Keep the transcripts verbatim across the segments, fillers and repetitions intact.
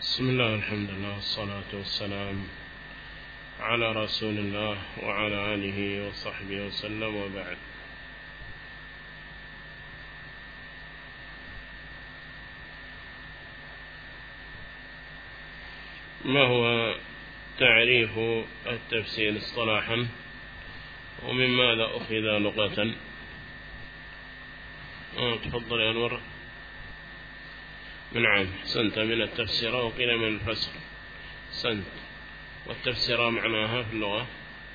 بسم الله والحمد لله والصلاة والسلام على رسول الله وعلى آله وصحبه وسلم، وبعد. ما هو تعريف التفسير اصطلاحا، ومن ماذا أخذ لغة؟ آه تفضل يا أنور. نعم سنت من التفسير، وقيل من الفسر. سنت. والتفسير معناها في اللغة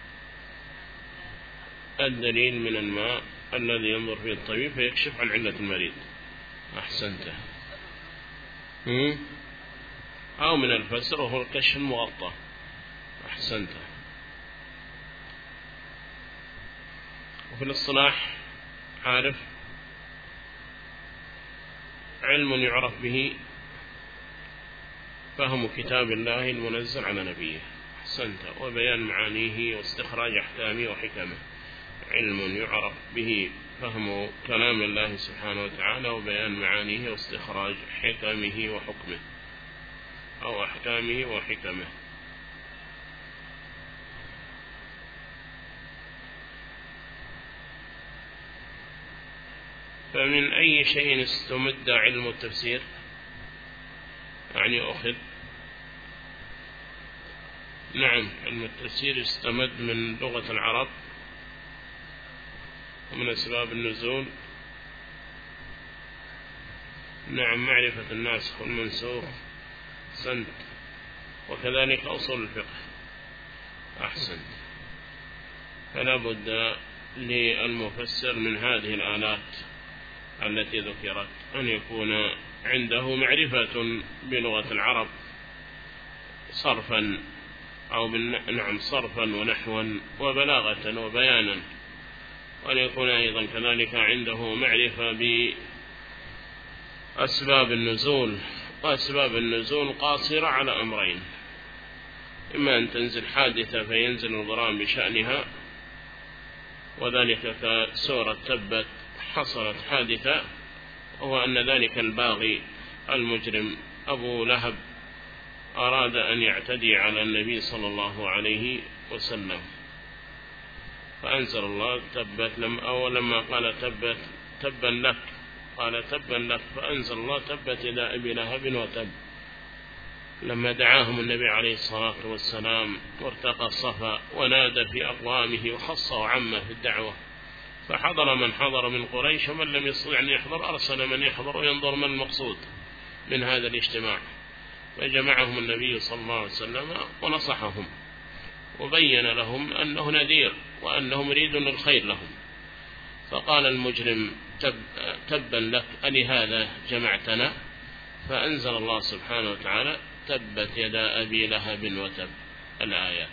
الدليل من الماء الذي ينظر فيه الطبيب فيكشف عن علة المريض. أحسنت. أو من الفسر وهو الكشف المغطى. أحسنت. وفي الاصطلاح عارف علم يعرف به فهم كتاب الله المنزل على نبيه. أحسنت. وبيان معانيه واستخراج أحكامه وحكمه. علم يعرف به فهم كلام الله سبحانه وتعالى وبيان معانيه واستخراج حكمه وحكمه أو أحكامه وحكمه. فمن أي شيء استمد علم التفسير؟ يعني أخذ. نعم علم التفسير استمد من لغة العرب ومن أسباب النزول. نعم معرفة الناسخ والمنسوخ. سنت. وكذلك أصول الفقه. أحسن. فلا بد للمفسر من هذه الآلات التي ذكرت أن يكون عنده معرفة بلغة العرب صرفا أو نعم صرفا ونحوا وبلاغة وبيانا، وأن يكون أيضا كذلك عنده معرفة بأسباب النزول. وأسباب النزول قاصرة على أمرين: إما أن تنزل حادثة فينزل الغرام بشأنها، وذلك كسورة تبت حصلت حادثة، وهو أن ذلك الباغي المجرم أبو لهب أراد أن يعتدي على النبي صلى الله عليه وسلم، فأنزل الله تبت لم أو لما قال تبت تبا لك قال تبا لك فأنزل الله تبت يدا أبي لهب وتب، لما دعاهم النبي عليه الصلاة والسلام وارتقى الصفا ونادى في أقوامه وخص وعمه في الدعوة، فحضر من حضر من قريش، ومن لم يستطع أن يحضر أرسل من يحضر وينظر ما المقصود من هذا الاجتماع، فجمعهم النبي صلى الله عليه وسلم ونصحهم وبين لهم أنه نذير وأنه مريد للخير لهم. فقال المجرم تب تبا لك ألهذا جمعتنا؟ فأنزل الله سبحانه وتعالى تبت يدا أبي لهب وتب الآيات.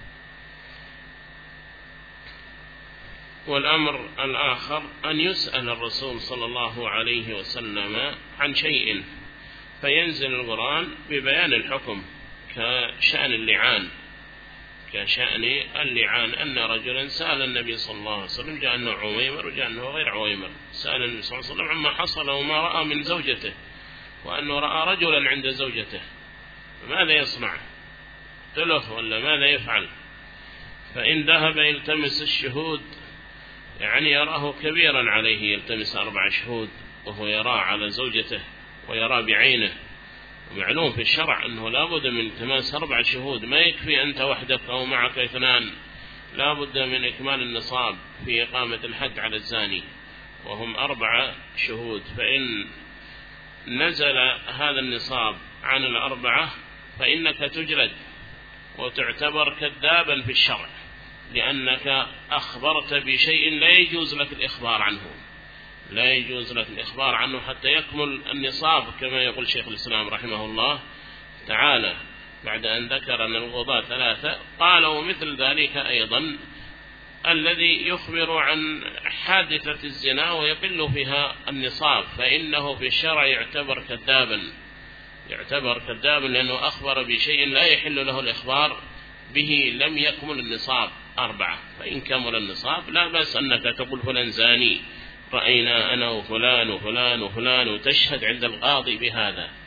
والأمر الآخر أن يسأل الرسول صلى الله عليه وسلم عن شيء فينزل القرآن ببيان الحكم، كشأن اللعان كشأن اللعان أن رجلا سأل النبي صلى الله عليه وسلم، جاء أنه عويمر وجاء أنه غير عويمر، سأل النبي صلى الله عليه وسلم عما حصل وما رأى من زوجته، وأنه رأى رجلا عند زوجته، فماذا يصنع؟ تلف ولا ماذا يفعل؟ فإن ذهب يلتمس الشهود يعني يراه كبيرا عليه، يلتمس أربع شهود وهو يرى على زوجته ويرى بعينه، ومعلوم في الشرع أنه لا بد من التماس أربع شهود، ما يكفي أنت وحدك أو معك اثنان، لا بد من إكمال النصاب في إقامة الحد على الزاني، وهم أربع شهود. فإن نزل هذا النصاب عن الأربعة فإنك تجلد وتعتبر كذابا في الشرع، لأنك أخبرت بشيء لا يجوز لك الإخبار عنه، لا يجوز لك الإخبار عنه حتى يكمل النصاب، كما يقول شيخ الإسلام رحمه الله تعالى بعد أن ذكر أن الغضاء ثلاثة، قال ومثل ذلك أيضا الذي يخبر عن حادثة الزنا ويقل فيها النصاب، فإنه في الشرع يعتبر كذابا، يعتبر كذابا لأنه أخبر بشيء لا يحل له الإخبار به، لم يكمل النصاب أربعة. فإن كمل النصاب لا بأس أنك تقول فلان زاني، رأينا أنا وفلان وفلان وفلان، وتشهد عند القاضي بهذا،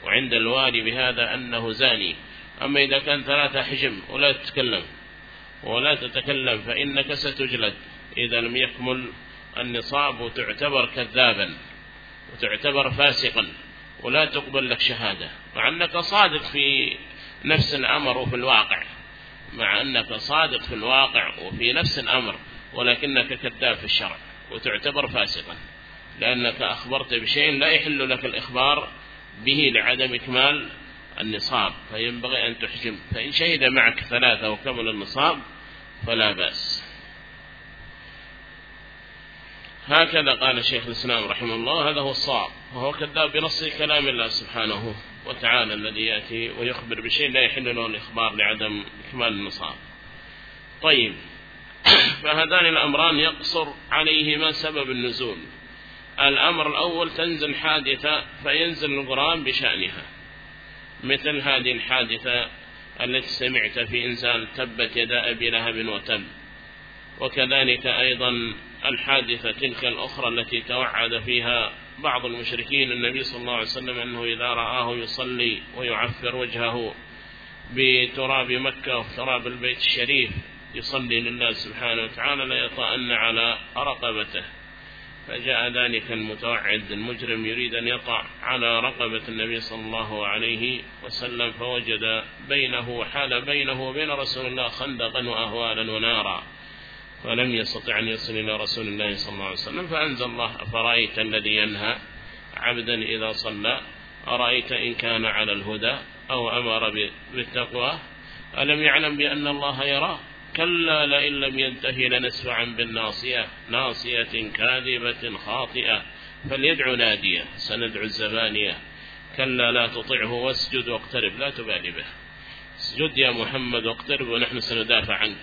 وعند الوالي بهذا أنه زاني. أما إذا كان ثلاثة حجم ولا تتكلم ولا تتكلم فإنك ستجلد إذا لم يكمل النصاب، وتعتبر كذابا وتعتبر فاسقا ولا تقبل لك شهادة، مع أنك صادق في نفس الأمر وفي الواقع، مع أنك صادق في الواقع وفي نفس الأمر، ولكنك كذاب في الشرع وتعتبر فاسقا، لأنك أخبرت بشيء لا يحل لك الإخبار به لعدم إكمال النصاب، فينبغي أن تحجم. فإن شهد معك ثلاثة وكمل النصاب فلا بأس. هكذا قال شيخ الإسلام رحمه الله، هذا هو الصواب، وهو كذاب بنص كلام الله سبحانه وتعالى الذي يأتي ويخبر بشيء لا يحل له الإخبار لعدم إكمال النصاب. طيب، فهذان الأمران يقصر عليهما سبب النزول. الأمر الأول تنزل حادثة فينزل القرآن بشأنها، مثل هذه الحادثة التي سمعت في إنسان تبت يدا أبي لهب وتب، وكذلك أيضا الحادثة تلك الأخرى التي توعد فيها بعض المشركين النبي صلى الله عليه وسلم أنه إذا رآه يصلي ويعفر وجهه بتراب مكة وتراب البيت الشريف يصلي لله سبحانه وتعالى ليطأن على رقبته، فجاء ذلك المتوعد المجرم يريد أن يطع على رقبة النبي صلى الله عليه وسلم، فوجد بينه وحال بينه وبين رسول الله خندقا وأهوالا ونارا، فلم يستطع أن يصل إلى رسول الله صلى الله عليه وسلم، فأنزل الله: أفرأيت الذي ينهى عبدا إذا صلى أرأيت إن كان على الهدى أو أمر بالتقوى ألم يعلم بأن الله يرى كلا لئن لم ينتهي لنسفعا بالناصية ناصية كاذبة خاطئة فليدع نادية سندع الزبانية كلا لا تطعه واسجد واقترب لا تبالي به. اسجد يا محمد واقترب ونحن سندافع عنك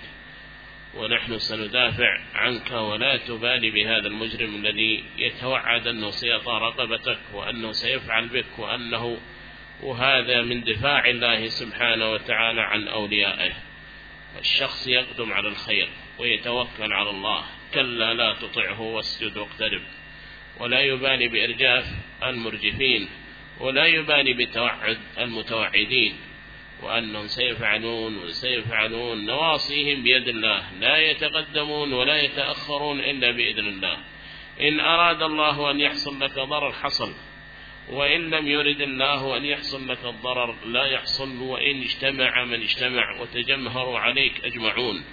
ونحن سندافع عنك ولا تبالي بهذا المجرم الذي يتوعد أنه سيطأ رقبتك وأنه سيفعل بك، وأنه وهذا من دفاع الله سبحانه وتعالى عن أوليائه. الشخص يقدم على الخير ويتوكل على الله، كلا لا تطعه واسجد واقترب، ولا يبالي بإرجاف المرجفين، ولا يبالي بتوعد المتوعدين، وأنهم سيفعلون وسيفعلون، نواصيهم بيد الله، لا يتقدمون ولا يتأخرون إلا بإذن الله. إن أراد الله أن يحصل لك ضرر حصل، وإن لم يرد الله أن يحصل لك الضرر لا يحصل، وإن اجتمع من اجتمع وتجمهروا عليك أجمعون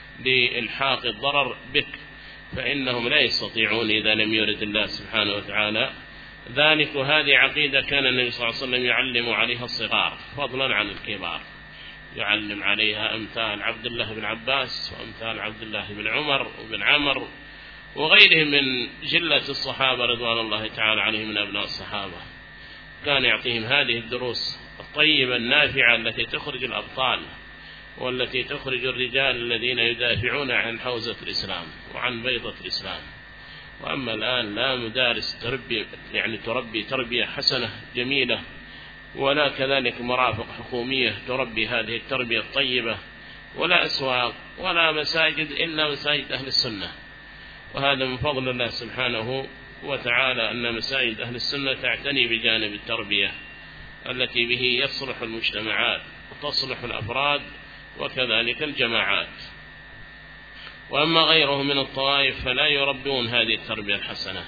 لإلحاق الضرر بك فإنهم لا يستطيعون إذا لم يرد الله سبحانه وتعالى ذلك. وهذه عقيدة كان النبي صلى الله عليه وسلم يعلم عليها الصغار فضلا عن الكبار، يعلم عليها أمثال عبد الله بن عباس وأمثال عبد الله بن عمر وبن عمر وغيرهم من جلة الصحابة رضوان الله تعالى عليهم من أبناء الصحابة. كان يعطيهم هذه الدروس الطيبة النافعة التي تخرج الأبطال والتي تخرج الرجال الذين يدافعون عن حوزة الإسلام وعن بيضة الإسلام. وأما الآن لا مدارس تربي يعني تربي تربية حسنة جميلة، ولا كذلك مرافق حكومية تربي هذه التربية الطيبة، ولا أسواق ولا مساجد إلا مساجد أهل السنة. وهذا من فضل الله سبحانه وتعالى أن مساجد أهل السنة تعتني بجانب التربية التي به يصلح المجتمعات وتصلح الأفراد وكذلك الجماعات. وأما غيره من الطوائف فلا يربون هذه التربية الحسنة،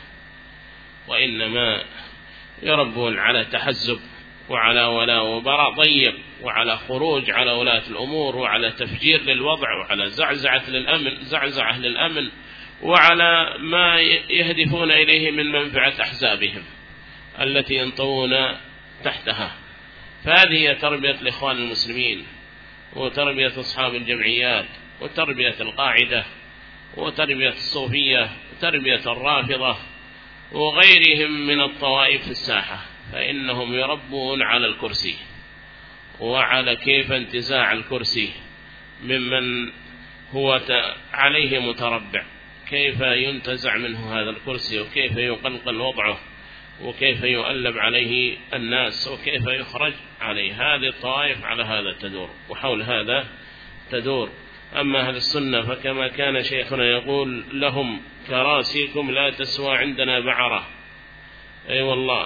وإنما يربون على تحزب وعلى ولاء وبراء ضيق وعلى خروج على ولاة الأمور وعلى تفجير للوضع وعلى زعزعة للأمن زعزعة للأمن وعلى ما يهدفون إليه من منفعة أحزابهم التي ينطوون تحتها. فهذه هي تربية الإخوان المسلمين وتربية أصحاب الجمعيات وتربية القاعدة وتربية الصوفية وتربية الرافضة وغيرهم من الطوائف في الساحة، فإنهم يربون على الكرسي وعلى كيف انتزاع الكرسي ممن هو عليه متربع، كيف ينتزع منه هذا الكرسي وكيف يقلقل وضعه وكيف يؤلب عليه الناس وكيف يخرج عليه. هذه الطوائف على هذا تدور وحول هذا تدور. أما أهل السنة فكما كان شيخنا يقول لهم كراسيكم لا تسوى عندنا بعرة، أي أيوة والله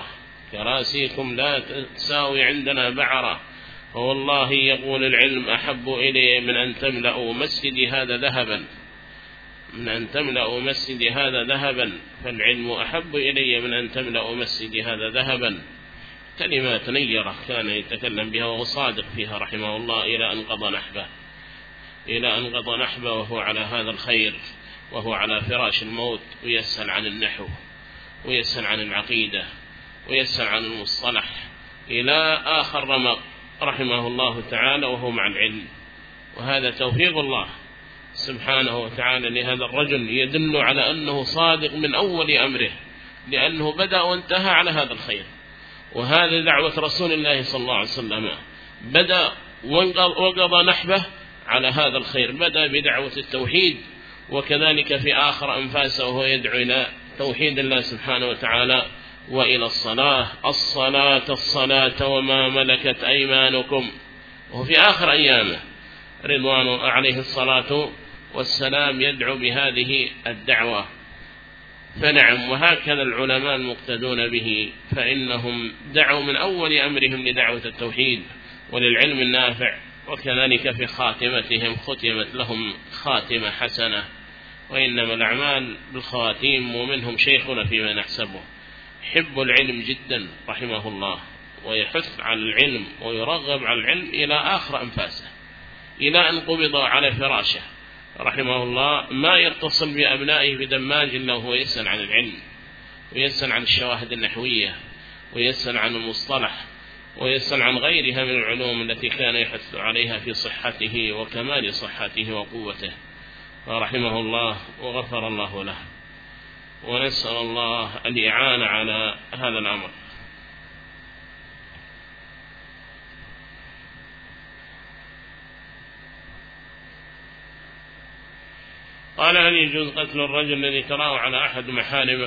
كراسيكم لا تساوي عندنا بعرة، فوالله يقول العلم أحب إلي من أن تملأوا مسجدي هذا ذهبا، من أن تملأوا مسجدي هذا ذهبا، فالعلم أحب إلي من أن تملأوا مسجدي هذا ذهبا. كلمات نيرة كان يتكلم بها وهو صادق فيها رحمه الله، إلى أن قضى نحبه إلى أن قضى نحبه وهو على هذا الخير، وهو على فراش الموت، ويسأل عن النحو، ويسأل عن العقيدة، ويسأل عن المصطلح، إلى آخر رمق رحمه الله تعالى وهو مع العلم. وهذا توفيق الله سبحانه وتعالى لهذا الرجل، يدل على أنه صادق من أول أمره، لأنه بدأ وانتهى على هذا الخير. وهذا دعوة رسول الله صلى الله عليه وسلم، بدأ وقضى نحبه على هذا الخير، بدأ بدعوة التوحيد، وكذلك في آخر أنفاسه وهو يدعو إلى توحيد الله سبحانه وتعالى وإلى الصلاة، الصلاة الصلاة وما ملكت أيمانكم. وفي آخر أيامه رضوان عليه الصلاة والسلام يدعو بهذه الدعوة. فنعم، وهكذا العلماء المقتدون به، فإنهم دعوا من أول أمرهم لدعوة التوحيد وللعلم النافع، وكذلك في خاتمتهم ختمت لهم خاتمة حسنة. وإنما الأعمال بالخواتيم، ومنهم شيخنا فيما نحسبه حب العلم جدا رحمه الله، ويحث على العلم ويرغب على العلم إلى آخر أنفاسه، إلى أن قبض على فراشه رحمه الله، ما يتصل بأبنائه بدماج إلا وهو يسأل عن العلم، ويسأل عن الشواهد النحوية، ويسأل عن المصطلح، ويسأل عن غيرها من العلوم التي كان يحث عليها في صحته وكمال صحته وقوته رحمه الله، وغفر الله له. ونسأل الله الإعانة على هذا الأمر. قال: هل يجوز قتل الرجل الذي تراه على أحد محارمك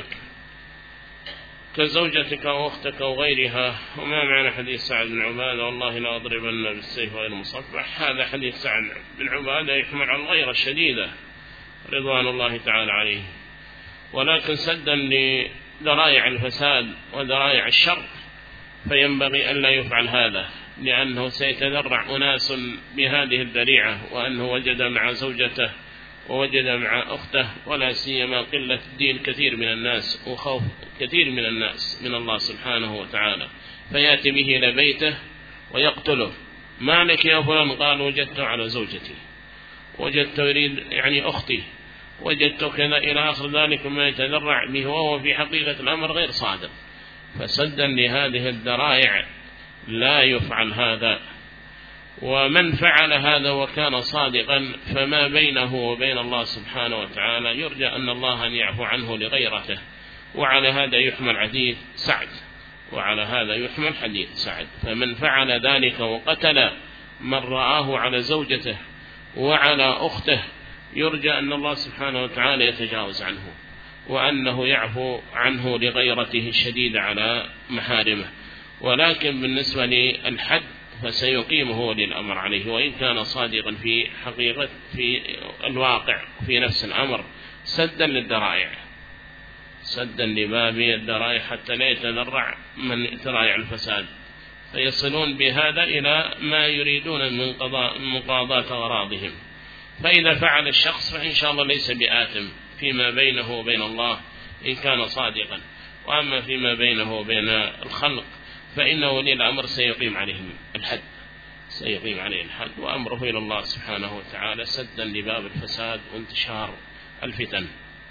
كزوجتك أو أختك أو غيرها؟ وما معنى حديث سعد بن عبادة: والله لا أضربن بالسيف غير مصفح؟ هذا حديث سعد بن عبادة يحمل على الغيرة الشديدة رضوان الله تعالى عليه، ولكن سدا لذرائع الفساد وذرائع الشر فينبغي أن لا يفعل هذا، لأنه سيتذرع أناس بهذه الذريعة، وأنه وجد مع زوجته ووجد مع أخته، ولا سيما قلة الدين كثير من الناس وخوف كثير من الناس من الله سبحانه وتعالى، فيأتي به إلى بيته ويقتله. ما لك يا فلان؟ قال: وجدته على زوجتي، وجدته يريد يعني أختي، وجدته كذا إلى آخر ذلك، ما يتذرع به وهو في حقيقة الأمر غير صادق. فسدا لهذه الذرائع لا يفعل هذا. ومن فعل هذا وكان صادقا فما بينه وبين الله سبحانه وتعالى يرجى أن الله أن يعفو عنه لغيرته. وعلى هذا يحمل حديث سعد، وعلى هذا يحمل حديث سعد. فمن فعل ذلك وقتل من رآه على زوجته وعلى أخته يرجى أن الله سبحانه وتعالى يتجاوز عنه، وأنه يعفو عنه لغيرته الشديدة على محارمه. ولكن بالنسبة للحد فسيقيمه ولي الأمر عليه، وإن كان صادقا في حقيقة في الواقع في نفس الأمر، سدا للذرائع، سدا لباب الذرائع حتى لا يتذرع من ذرائع الفساد، فيصلون بهذا إلى ما يريدون من قضاء مقاضاة أغراضهم. فإذا فعل الشخص فإن شاء الله ليس بآثم فيما بينه وبين الله إن كان صادقا، وأما فيما بينه وبين الخلق فإنه ولي الأمر سيقيم عليهم الحد، سيقيم عليه الحد، وأمره إلى الله سبحانه وتعالى سدا لباب الفساد وانتشار الفتن.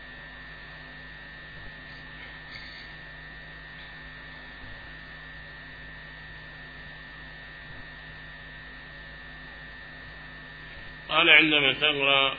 قال: عندما تقرأ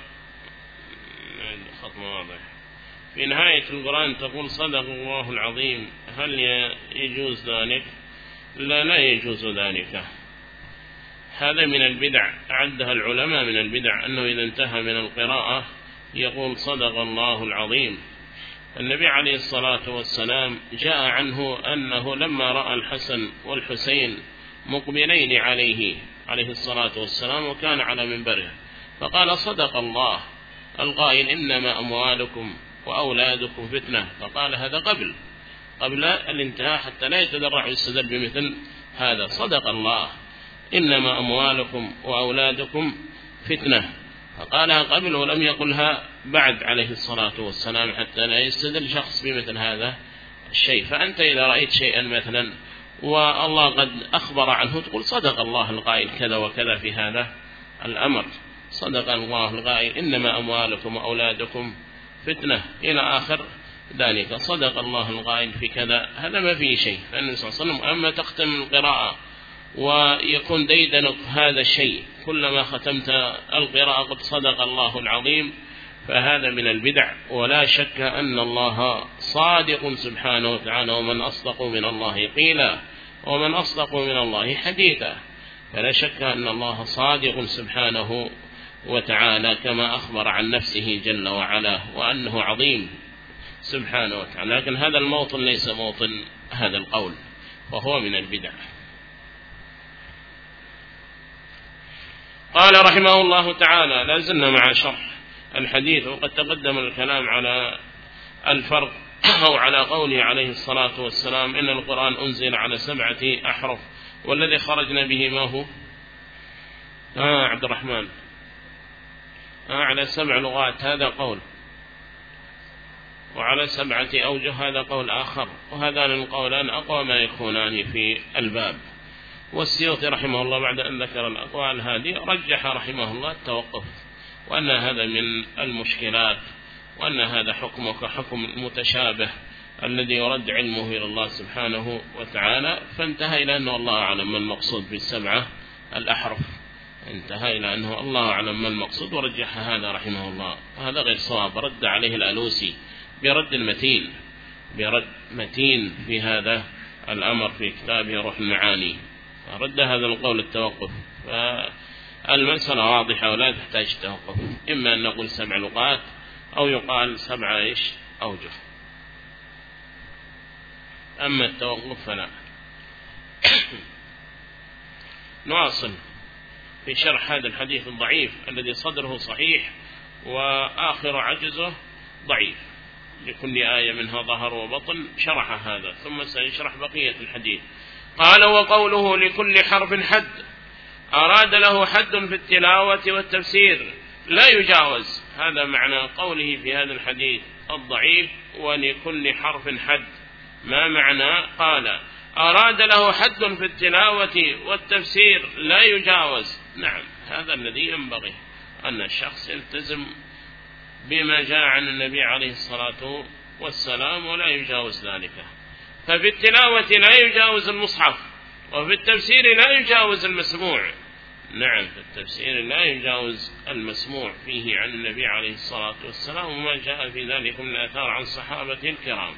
خط واضح في نهاية القرآن تقول صدق الله العظيم، هل يجوز ذلك؟ لا، لا يجوز ذلك. هذا من البدع، أعدها العلماء من البدع، أنه إذا انتهى من القراءة يقول صدق الله العظيم. النبي عليه الصلاة والسلام جاء عنه أنه لما رأى الحسن والحسين مقبلين عليه عليه الصلاة والسلام وكان على منبره فقال: صدق الله القائل إنما أموالكم وأولادكم فتنة. فقال: هذا قبل قبل الانتهاء حتى لا يتدرع ويستدل بمثل هذا. صدق الله، إنما أموالكم وأولادكم فتنة، فقالها قبل ولم يقلها بعد عليه الصلاة والسلام حتى لا يستدل شخص بمثل هذا الشيء. فأنت إذا رأيت شيئا مثلا والله قد أخبر عنه تقول صدق الله القائل كذا وكذا في هذا الأمر، صدق الله القائل إنما أموالكم وأولادكم فتنة إلى آخر ذلك، صدق الله القائل في كذا، هذا ما فيه شيء. فالنبي صلى الله عليه وسلم أما تختم القراءة ويكون ديدنك هذا الشيء كلما ختمت القراءة قد صدق الله العظيم، فهذا من البدع. ولا شك أن الله صادق سبحانه وتعالى، ومن أصدق من الله قيلا ومن أصدق من الله حديثا، فلا شك أن الله صادق سبحانه وتعالى كما أخبر عن نفسه جل وعلا وأنه عظيم سبحانه وتعالى. لكن هذا الموطن ليس موطن هذا القول، وهو من البدع. قال رحمه الله تعالى: لا زلنا مع شرح الحديث، وقد تقدم الكلام على الفرق أو على قوله عليه الصلاة والسلام إن القرآن أنزل على سبعة أحرف، والذي خرجنا به ما هو آه عبد الرحمن آه على سبع لغات، هذا قول، وعلى سبعة أوجه هذا قول آخر، وهذان القولان أقوى ما يكونان في الباب. والسيوطي رحمه الله بعد أن ذكر الأقوال هذه رجح رحمه الله التوقف، وأن هذا من المشكلات، وأن هذا حكمه كحكم المتشابه الذي يرد علمه إلى الله سبحانه وتعالى، فانتهى إلى أنه الله أعلم ما المقصود بالسبعة الأحرف، انتهى إلى أنه الله أعلم ما المقصود، ورجح هذا رحمه الله. وهذا غير صواب، رد عليه الألوسي برد المتين، برد متين في هذا الأمر في كتابه روح المعاني، رد هذا القول التوقف. فالمسألة واضحة ولا تحتاج توقف، إما أن نقول سبع لغات أو يقال سبع إيش أوجه، أما التوقف فلا. نواصل في شرح هذا الحديث الضعيف الذي صدره صحيح وآخر عجزه ضعيف، لكل آية منها ظهر وبطن شرح هذا، ثم سيشرح بقية الحديث. قال: وقوله لكل حرف حد، أراد له حد في التلاوة والتفسير لا يجاوز، هذا معنى قوله في هذا الحديث الضعيف ولكل حرف حد. ما معنى؟ قال: أراد له حد في التلاوة والتفسير لا يجاوز. نعم، هذا الذي ينبغي أن الشخص يلتزم بما جاء عن النبي عليه الصلاة والسلام ولا يجاوز ذلك. ففي التلاوة لا يجاوز المصحف، وفي التفسير لا يجاوز المسموع. نعم، في التفسير لا يجاوز المسموع فيه عن النبي عليه الصلاة والسلام، وما جاء في ذلك من الآثار عن صحابة الكرام،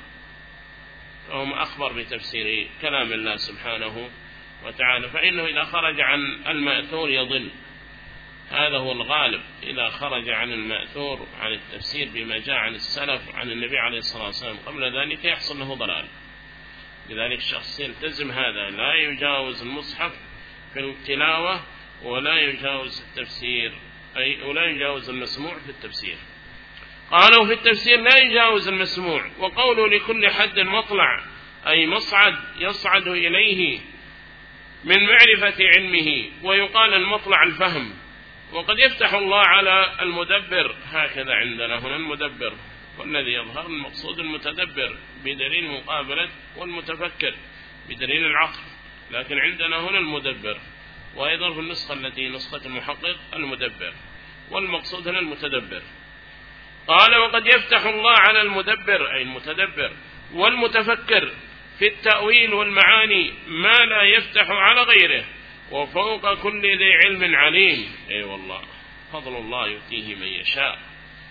فهم أخبر بتفسير كلام الله سبحانه وتعالى. فإنه إذا خرج عن المأثور يضل، هذا هو الغالب، إذا خرج عن المأثور عن التفسير بما جاء عن السلف عن النبي عليه الصلاة والسلام قبل ذلك يحصل له ضلال. لذلك الشخص يلتزم هذا، لا يجاوز المصحف في التلاوة ولا يجاوز التفسير، أي ولا يجاوز المسموع في التفسير. قالوا في التفسير لا يجاوز المسموع. وقولوا لكل حد مطلع، أي مصعد يصعد إليه من معرفة علمه، ويقال المطلع الفهم. وقد يفتح الله على المدبر، هكذا عندنا هنا المدبر، والذي يظهر المقصود المتدبر بدليل مقابلة والمتفكر بدليل العقل، لكن عندنا هنا المدبر، وأيضا في النسخة التي نسخة المحقق المدبر، والمقصود هنا المتدبر. قال: وقد يفتح الله على المدبر أي المتدبر والمتفكر في التأويل والمعاني ما لا يفتح على غيره، وفوق كل ذي علم عليم. أي والله، فضل الله يؤتيه من يشاء،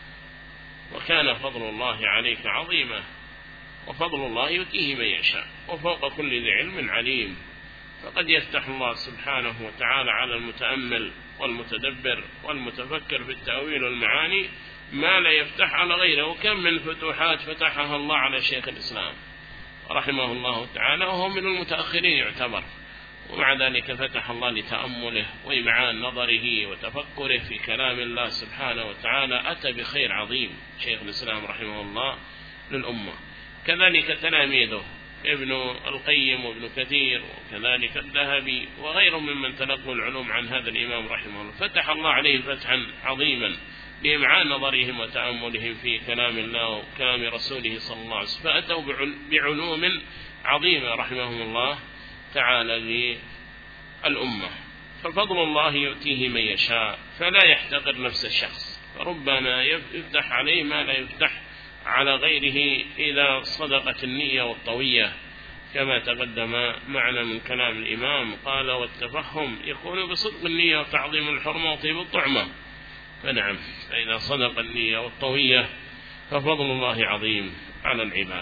وكان فضل الله عليك عظيما، وفضل الله يؤتيه من يشاء، وفوق كل ذي علم عليم. فقد يفتح الله سبحانه وتعالى على المتأمل والمتدبر والمتفكر في التأويل والمعاني ما لا يفتح على غيره. وكم من فتوحات فتحها الله على شيخ الإسلام رحمه الله تعالى، وهو من المتأخرين يعتبر، ومع ذلك فتح الله لتأمله وإمعان نظره وتفكره في كلام الله سبحانه وتعالى، أتى بخير عظيم شيخ الإسلام رحمه الله للأمة. كذلك تلاميذه ابن القيم وابن كثير وكذلك الذهبي وغيرهم ممن تلقوا العلوم عن هذا الإمام رحمه الله. فتح الله عليه فتحا عظيما بإمعان نظرهم وتأملهم في كلام الله وكلام رسوله صلى الله عليه وسلم، فأتوا بعلوم عظيمة رحمهم الله تعالى للأمة. ففضل الله يؤتيه من يشاء فلا يحتقر نفس الشخص، فربما يفتح عليه ما لا يفتح على غيره إذا صدقت النية والطوية، كما تقدم معنا من كلام الإمام قال والتفهم يكون بصدق النية وتعظيم الحرمة وطيب الطعمة. فنعم، فإذا صدق النية والطوية ففضل الله عظيم على العباد.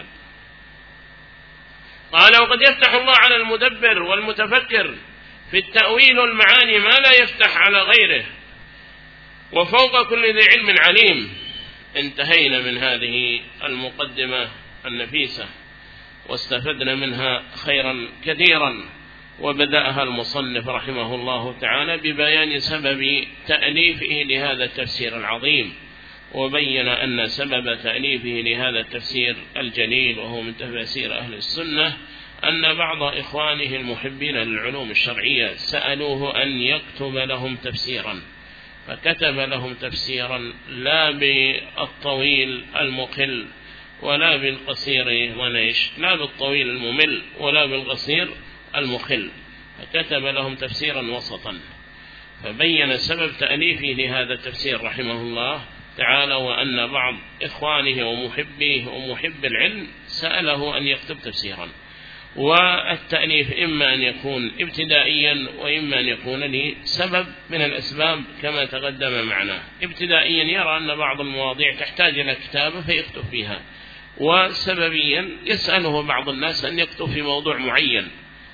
قال وقد يفتح الله على المدبر والمتفكر في التأويل والمعاني ما لا يفتح على غيره، وفوق كل ذي علم عليم. انتهينا من هذه المقدمة النفيسة واستفدنا منها خيرا كثيرا. وبدأها المصنف رحمه الله تعالى ببيان سبب تأليفه لهذا التفسير العظيم، وبين أن سبب تأليفه لهذا التفسير الجليل وهو من تفاسير أهل السنة أن بعض إخوانه المحبين للعلوم الشرعية سألوه أن يكتب لهم تفسيرا، فكتب لهم تفسيرا لا بالطويل المقل ولا بالقصير ونيش، لا بالطويل الممل ولا بالقصير المخل، فكتب لهم تفسيرا وسطا. فبين سبب تأليفه لهذا التفسير رحمه الله تعالى، وأن بعض إخوانه ومحبيه ومحب العلم سأله أن يكتب تفسيرا. والتأليف إما أن يكون ابتدائيا وإما أن يكون لسبب من الأسباب كما تقدم معنا. ابتدائيا يرى أن بعض المواضيع تحتاج إلى كتابة فيكتب فيها، وسببيا يسأله بعض الناس أن يكتب في موضوع معين،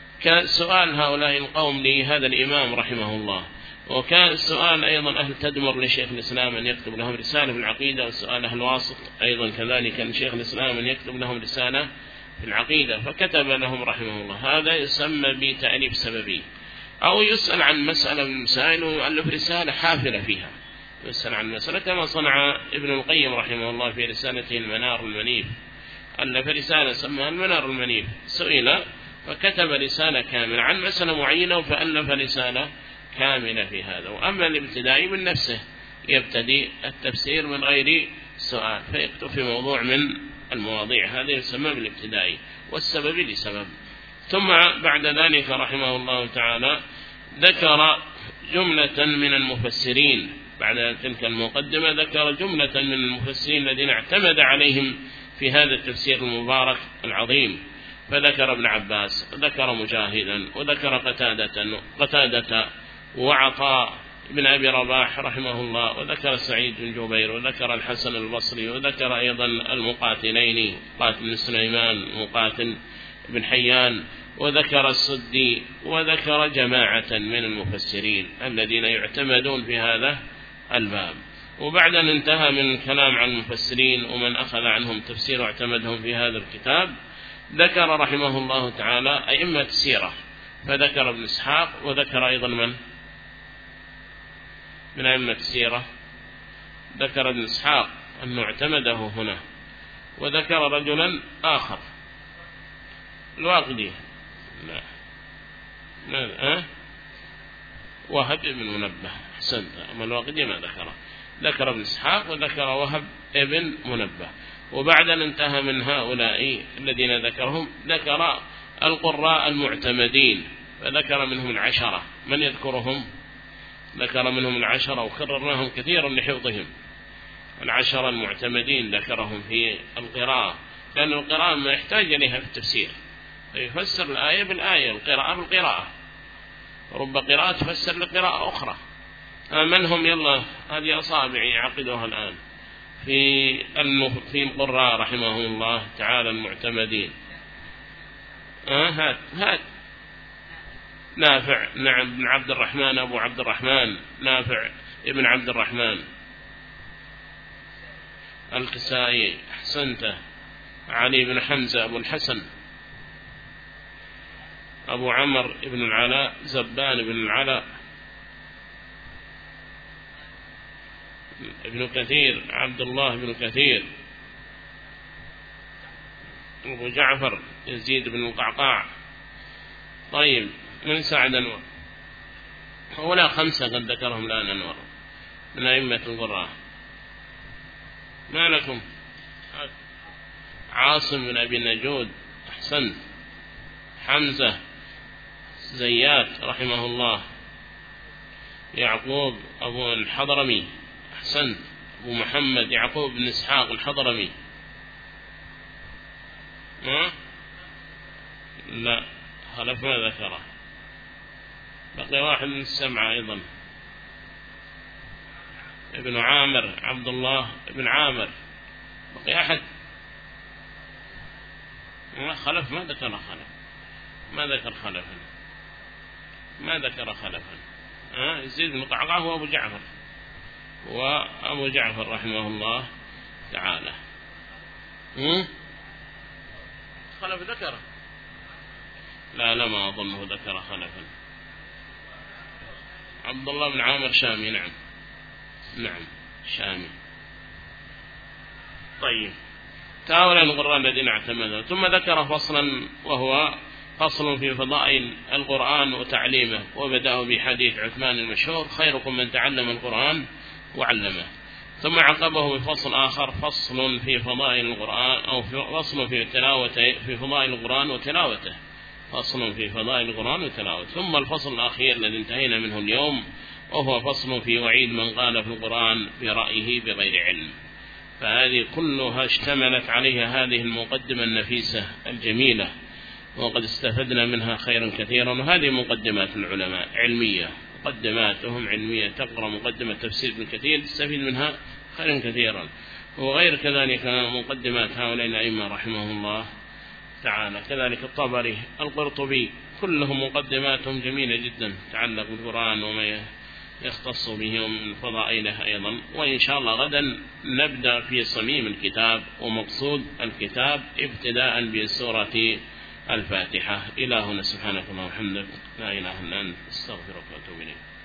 كسؤال هؤلاء القوم لهذا الإمام رحمه الله، وكان السؤال أيضا أهل تدمر لشيخ الإسلام أن يكتب لهم رسالة في العقيدة، وسؤال أهل واسط أيضا كذلك أن شيخ الإسلام أن يكتب لهم رسالة في العقيدة، فكتب لهم رحمه الله. هذا يسمى بتأليف سببي. أو يسأل عن مسألة من المسائل ويؤلف رسالة حافلة فيها، يسأل عن مسألة كما صنع ابن القيم رحمه الله في رسالته المنار المنيف، ألف رسالة سماها المنار المنيف، سئل فكتب رسالة كاملة عن مسألة معينة فألف رسالة كاملة في هذا. وأما الابتدائي من نفسه يبتدي التفسير من غير سؤال فيكتب في موضوع من المواضيع، هذا يسمى بالابتدائي، والسبب لسبب. ثم بعد ذلك رحمه الله تعالى ذكر جملة من المفسرين، بعد تلك المقدمة ذكر جملة من المفسرين الذين اعتمد عليهم في هذا التفسير المبارك العظيم، فذكر ابن عباس، ذكر مجاهدا، وذكر قتادة قتادة وعطاء بن أبي رباح رحمه الله، وذكر سعيد بن جبير، وذكر الحسن البصري، وذكر أيضا المقاتلين قاتل بن سليمان مقاتل بن حيان، وذكر السدي، وذكر جماعة من المفسرين الذين يعتمدون في هذا الباب. وبعد أن انتهى من الكلام عن المفسرين ومن أخذ عنهم تفسير واعتمدهم في هذا الكتاب، ذكر رحمه الله تعالى أئمة السيرة، فذكر ابن إسحاق، وذكر أيضا من من أئمة السيرة، ذكر ابن إسحاق أنه اعتمده هنا، وذكر رجلا آخر الواقدي، لا لا أه؟ وهب بن منبه، أحسنت، أما الواقدي ما ذكره، ذكر ابن إسحاق وذكر وهب ابن منبه. وبعد أن انتهى من هؤلاء الذين ذكرهم ذكر القراء المعتمدين، فذكر منهم العشرة. من يذكرهم؟ ذكر منهم العشرة وكررناهم كثيرا لحفظهم. العشرة المعتمدين ذكرهم في القراءة، لأن القراءة ما يحتاج إليها في التفسير، فيفسر الآية بالآية، القراءة بالقراءة، رب قراءة تفسر لقراءة أخرى. من هم؟ يلا هذه أصابعي عقدوها الآن في في القراء رحمهم الله تعالى المعتمدين. آه هات هات نافع، نعم، بن عبد الرحمن، أبو عبد الرحمن نافع ابن عبد الرحمن الكسائي، أحسنت. علي بن حمزة أبو الحسن، أبو عمر بن العلاء، زبان بن العلاء، ابن كثير، عبد الله بن كثير، أبو جعفر يزيد بن القعقاع. طيب من سعد أنور؟ هؤلاء خمسة قد ذكرهم الآن أنور من أئمة القراء. ما لكم؟ عاصم بن أبي النجود أحسنت. حمزة زيات رحمه الله. يعقوب أبو الحضرمي أحسنت. أبو محمد يعقوب بن إسحاق الحضرمي. ما؟ لا خلف ما ذكره. بقي واحد من السبعة أيضا ابن عامر عبد الله ابن عامر. بقي أحد؟ ما خلف ما ذكر خلف ما ذكر خلفا ما ذكر خلفا ها يزيد بن القعقاع هو أبو جعفر وأبو جعفر رحمه الله تعالى. هم؟ خلف ذكره؟ لا لا ما أظنه ذكر خلفا. عبد الله بن عامر شامي. نعم نعم شامي. طيب هؤلاء القراء الذين اعتمدوا. ثم ذكر فصلا وهو فصل في فضائل القرآن وتعليمه، وبدأه بحديث عثمان المشهور خيركم من تعلم القرآن وعلمه. ثم عقبه بفصل آخر فصل في فضائل القرآن أو فصل في تلاوته في فضائل القرآن وتلاوته فصل في فضائل القرآن وتلاوته. ثم الفصل الأخير الذي انتهينا منه اليوم وهو فصل في وعيد من قال في القرآن برأيه بغير علم. فهذه كلها اشتملت عليها هذه المقدمة النفيسة الجميلة، وقد استفدنا منها خيرا كثيرا. وهذه مقدمات العلماء علمية، مقدماتهم علمية. تقرأ مقدمة تفسير ابن كثير تستفيد منها خيرا كثيرا، وغير كذلك مقدمات هؤلاء الأئمة رحمه الله تعالى. كذلك الطبري القرطبي كلهم مقدماتهم جميلة جدا تعلق بالقرآن وما يختص به من فضائله أيضا. وإن شاء الله غدا نبدأ في صميم الكتاب ومقصود الكتاب ابتداء بسورة الفاتحة. إلى هنا سبحانك اللهم وبحمدك لا إله إلا أنت استغفرك وأتوب إليك.